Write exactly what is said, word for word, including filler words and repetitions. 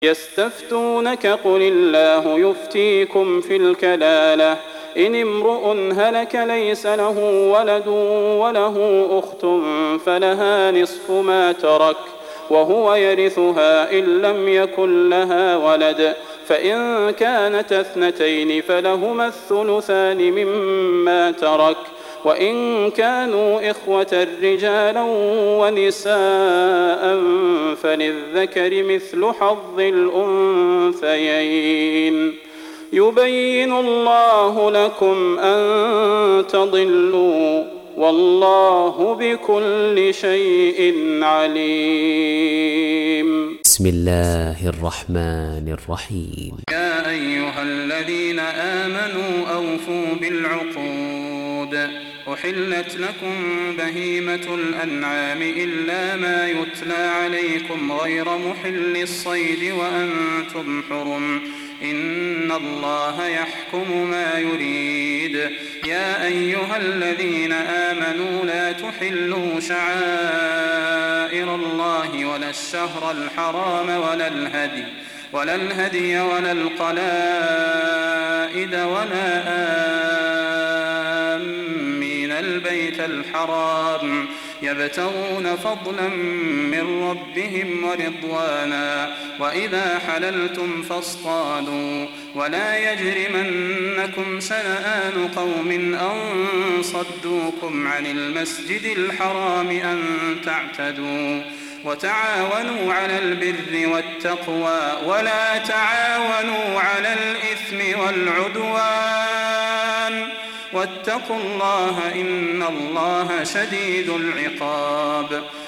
يستفتونك قل الله يفتيكم في الكلالة إن امرؤ هلك ليس له ولد وله أخت فلها نصف ما ترك وهو يرثها إن لم يكن لها ولد فإن كانت اثنتين فلهما الثلثان مما ترك وإن كانوا إخوة رجالا ونساء فللذكر مثل حظ الأنثيين يبين الله لكم أن تضلوا والله بكل شيء عليم. بسم الله الرحمن الرحيم. يا أيها الذين آمنوا أوفوا بالعقود أحلت لكم بهيمة الأنعام إلا ما يتلى عليكم غير محل الصيد وأنتم حرم إن الله يحكم ما يريد. يا أيها الذين آمنوا لا تحلوا شعائر الله ولا الشهر الحرام ولا الهدي ولا الهدي ولا القلائد ولا آمين البيت الحرام يبتغون فضلا من ربهم ورضوانا وإذا حللتم فاصطادوا ولا يجرمنكم شنآن قوم أن صدوكم عن المسجد الحرام أن تعتدوا وتعاونوا على البر والتقوى ولا تعاونوا على الإثم والعدوان واتقوا الله إن الله شديد العقاب.